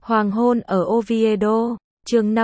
Hoàng hôn ở Oviedo, chương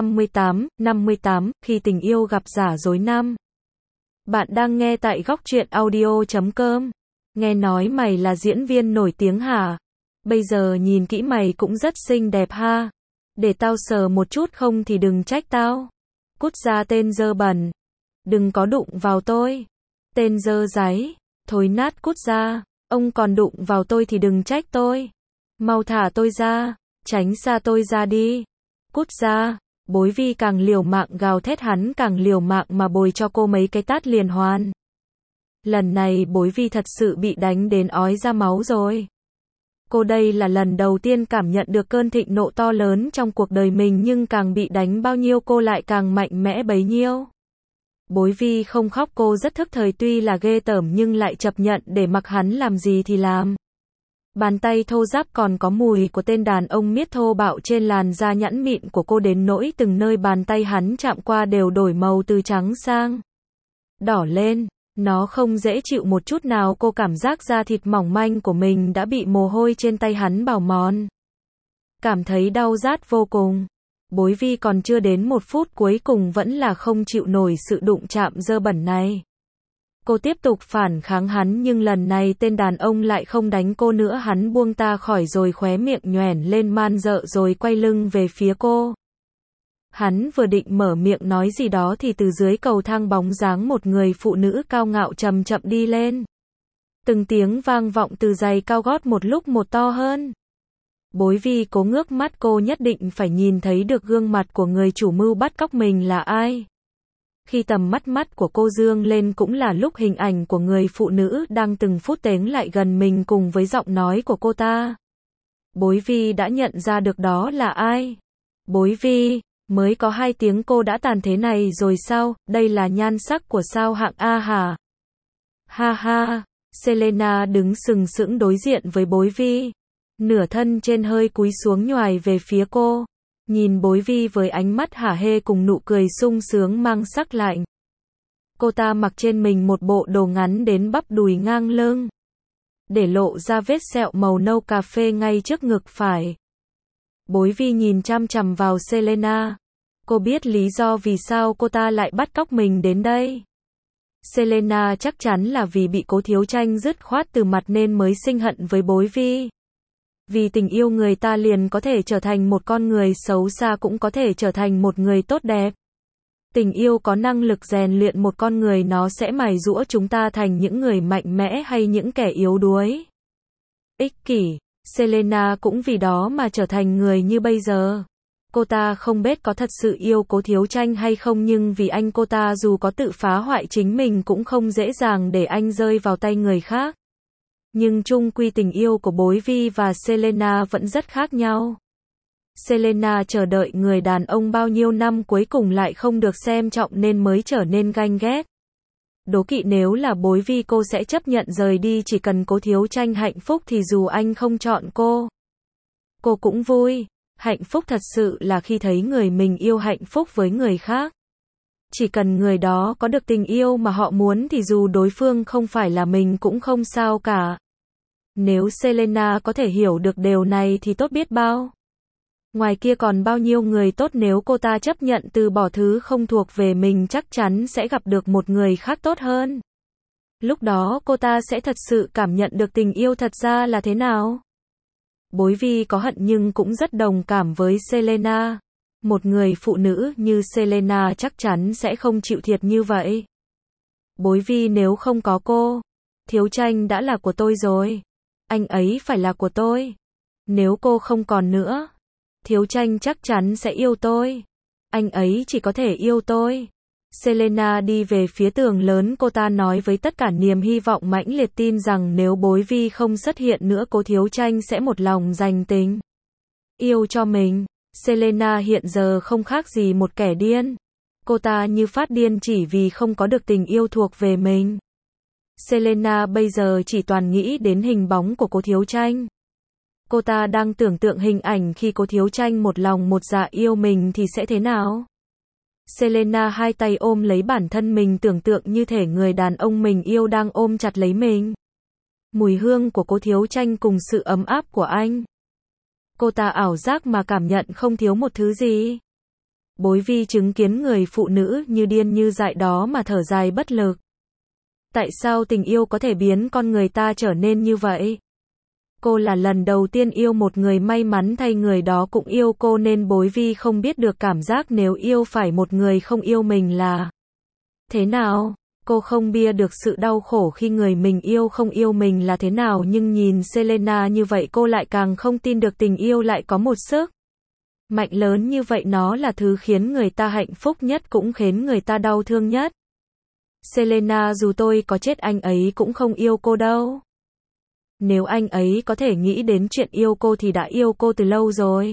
58, khi tình yêu gặp giả dối năm. Bạn đang nghe tại góc truyện audio.com. Nghe nói mày là diễn viên nổi tiếng hả? Bây giờ nhìn kỹ mày cũng rất xinh đẹp ha. Để tao sờ một chút không thì đừng trách tao. Cút ra tên dơ bẩn. Đừng có đụng vào tôi. Tên dơ dáy. Thối nát cút ra. Ông còn đụng vào tôi thì đừng trách tôi. Mau thả tôi ra. Tránh xa tôi ra đi. Cút ra. Bối Vi càng liều mạng gào thét, hắn càng liều mạng mà bồi cho cô mấy cái tát liền hoàn. Lần này Bối Vi thật sự bị đánh đến ói ra máu rồi. Cô đây là lần đầu tiên cảm nhận được cơn thịnh nộ to lớn trong cuộc đời mình, nhưng càng bị đánh bao nhiêu cô lại càng mạnh mẽ bấy nhiêu. Bối Vi không khóc, cô rất thức thời, tuy là ghê tởm nhưng lại chấp nhận để mặc hắn làm gì thì làm. Bàn tay thô ráp còn có mùi của tên đàn ông miết thô bạo trên làn da nhẵn mịn của cô, đến nỗi từng nơi bàn tay hắn chạm qua đều đổi màu từ trắng sang đỏ lên. Nó không dễ chịu một chút nào, cô cảm giác da thịt mỏng manh của mình đã bị mồ hôi trên tay hắn bào mòn. Cảm thấy đau rát vô cùng. Bối Vi còn chưa đến một phút cuối cùng vẫn là không chịu nổi sự đụng chạm dơ bẩn này. Cô tiếp tục phản kháng hắn, nhưng lần này tên đàn ông lại không đánh cô nữa, hắn buông ta khỏi rồi khóe miệng nhoẻn lên man dợ rồi quay lưng về phía cô. Hắn vừa định mở miệng nói gì đó thì từ dưới cầu thang bóng dáng một người phụ nữ cao ngạo chậm chậm đi lên. Từng tiếng vang vọng từ giày cao gót một lúc một to hơn. Bối Vi cố ngước mắt, cô nhất định phải nhìn thấy được gương mặt của người chủ mưu bắt cóc mình là ai. Khi tầm mắt của cô dương lên cũng là lúc hình ảnh của người phụ nữ đang từng phút tiến lại gần mình cùng với giọng nói của cô ta. Bối Vi đã nhận ra được đó là ai. Bối Vi, mới có 2 tiếng cô đã tàn thế này rồi sao? Đây là nhan sắc của sao hạng A hả? Ha ha, Selena đứng sừng sững đối diện với Bối Vi. Nửa thân trên hơi cúi xuống nhoài về phía cô. Nhìn Bối Vi với ánh mắt hả hê cùng nụ cười sung sướng mang sắc lạnh. Cô ta mặc trên mình một bộ đồ ngắn đến bắp đùi ngang lưng, để lộ ra vết sẹo màu nâu cà phê ngay trước ngực phải. Bối Vi nhìn chăm chằm vào Selena. Cô biết lý do vì sao cô ta lại bắt cóc mình đến đây. Selena chắc chắn là vì bị Cố Thiếu Tranh dứt khoát từ mặt nên mới sinh hận với Bối Vi. Vì tình yêu người ta liền có thể trở thành một con người xấu xa, cũng có thể trở thành một người tốt đẹp. Tình yêu có năng lực rèn luyện một con người, nó sẽ mài giũa chúng ta thành những người mạnh mẽ hay những kẻ yếu đuối, ích kỷ. Selena cũng vì đó mà trở thành người như bây giờ. Cô ta không biết có thật sự yêu Cố Thiếu Tranh hay không, nhưng vì anh cô ta dù có tự phá hoại chính mình cũng không dễ dàng để anh rơi vào tay người khác. Nhưng chung quy tình yêu của Bối Vi và Selena vẫn rất khác nhau. Selena chờ đợi người đàn ông bao nhiêu năm cuối cùng lại không được xem trọng nên mới trở nên ganh ghét. Đố kỵ nếu là Bối Vi cô sẽ chấp nhận rời đi, chỉ cần Cố Thiếu Tranh hạnh phúc thì dù anh không chọn cô cũng vui. Hạnh phúc thật sự là khi thấy người mình yêu hạnh phúc với người khác. Chỉ cần người đó có được tình yêu mà họ muốn thì dù đối phương không phải là mình cũng không sao cả. Nếu Selena có thể hiểu được điều này thì tốt biết bao. Ngoài kia còn bao nhiêu người tốt, nếu cô ta chấp nhận từ bỏ thứ không thuộc về mình chắc chắn sẽ gặp được một người khác tốt hơn. Lúc đó cô ta sẽ thật sự cảm nhận được tình yêu thật ra là thế nào. Bối Vi có hận nhưng cũng rất đồng cảm với Selena. Một người phụ nữ như Selena chắc chắn sẽ không chịu thiệt như vậy. Bối Vi, nếu không có cô, Thiếu Tranh đã là của tôi rồi. Anh ấy phải là của tôi. Nếu cô không còn nữa, Thiếu Tranh chắc chắn sẽ yêu tôi. Anh ấy chỉ có thể yêu tôi. Selena đi về phía tường lớn, cô ta nói với tất cả niềm hy vọng mãnh liệt, tin rằng nếu Bối Vi không xuất hiện nữa, Cố Thiếu Tranh sẽ một lòng dành tình yêu cho mình. Selena hiện giờ không khác gì một kẻ điên. Cô ta như phát điên chỉ vì không có được tình yêu thuộc về mình. Selena bây giờ chỉ toàn nghĩ đến hình bóng của Cố Thiếu Tranh. Cô ta đang tưởng tượng hình ảnh khi Cố Thiếu Tranh một lòng một dạ yêu mình thì sẽ thế nào. Selena hai tay ôm lấy bản thân mình, tưởng tượng như thể người đàn ông mình yêu đang ôm chặt lấy mình. Mùi hương của Cố Thiếu Tranh cùng sự ấm áp của anh. Cô ta ảo giác mà cảm nhận không thiếu một thứ gì. Bối Vi chứng kiến người phụ nữ như điên như dại đó mà thở dài bất lực. Tại sao tình yêu có thể biến con người ta trở nên như vậy? Cô là lần đầu tiên yêu một người, may mắn thay người đó cũng yêu cô, nên Bối Vi không biết được cảm giác nếu yêu phải một người không yêu mình là thế nào. Cô không bia được sự đau khổ khi người mình yêu không yêu mình là thế nào, nhưng nhìn Selena như vậy cô lại càng không tin được tình yêu lại có một sức mạnh lớn như vậy. Nó là thứ khiến người ta hạnh phúc nhất cũng khiến người ta đau thương nhất. Selena, dù tôi có chết anh ấy cũng không yêu cô đâu. Nếu anh ấy có thể nghĩ đến chuyện yêu cô thì đã yêu cô từ lâu rồi.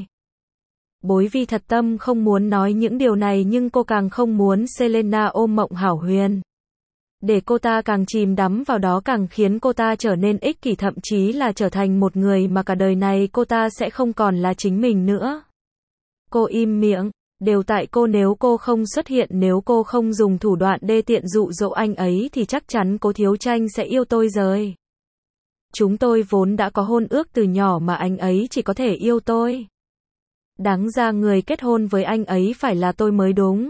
Bối Vi thật tâm không muốn nói những điều này, nhưng cô càng không muốn Selena ôm mộng hão huyền. Để cô ta càng chìm đắm vào đó càng khiến cô ta trở nên ích kỷ, thậm chí là trở thành một người mà cả đời này cô ta sẽ không còn là chính mình nữa. Cô im miệng, đều tại cô, nếu cô không xuất hiện, nếu cô không dùng thủ đoạn đê tiện dụ dỗ anh ấy thì chắc chắn Cố Thiếu Tranh sẽ yêu tôi rồi. Chúng tôi vốn đã có hôn ước từ nhỏ mà anh ấy chỉ có thể yêu tôi. Đáng ra người kết hôn với anh ấy phải là tôi mới đúng.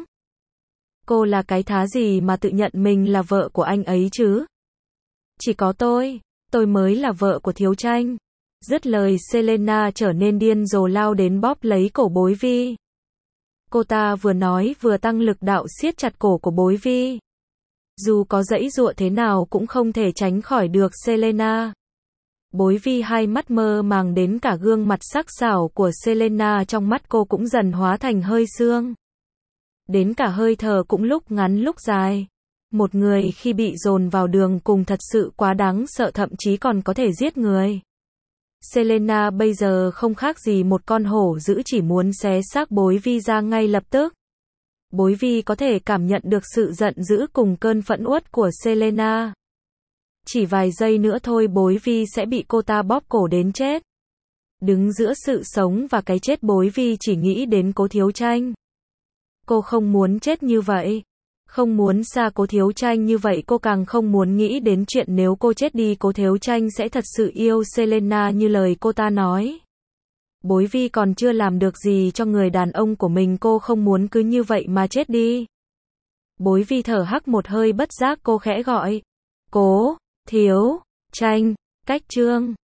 Cô là cái thá gì mà tự nhận mình là vợ của anh ấy chứ? Chỉ có tôi mới là vợ của Thiếu Tranh. Dứt lời, Selena trở nên điên rồ lao đến bóp lấy cổ Bối Vi. Cô ta vừa nói vừa tăng lực đạo siết chặt cổ của Bối Vi. Dù có giãy giụa thế nào cũng không thể tránh khỏi được Selena. Bối Vi hai mắt mơ màng, đến cả gương mặt sắc sảo của Selena trong mắt cô cũng dần hóa thành hơi sương. Đến cả hơi thở cũng lúc ngắn lúc dài. Một người khi bị dồn vào đường cùng thật sự quá đáng sợ, thậm chí còn có thể giết người. Selena bây giờ không khác gì một con hổ dữ, chỉ muốn xé xác Bối Vi ra ngay lập tức. Bối Vi có thể cảm nhận được sự giận dữ cùng cơn phẫn uất của Selena. Chỉ vài giây nữa thôi Bối Vi sẽ bị cô ta bóp cổ đến chết. Đứng giữa sự sống và cái chết, Bối Vi chỉ nghĩ đến Cố Thiếu Tranh. Cô không muốn chết như vậy. Không muốn xa Cố Thiếu Tranh như vậy, cô càng không muốn nghĩ đến chuyện nếu cô chết đi Cố Thiếu Tranh sẽ thật sự yêu Selena như lời cô ta nói. Bối Vi còn chưa làm được gì cho người đàn ông của mình, cô không muốn cứ như vậy mà chết đi. Bối Vi thở hắt một hơi, bất giác cô khẽ gọi. Cố Thiếu Tranh. Cách chương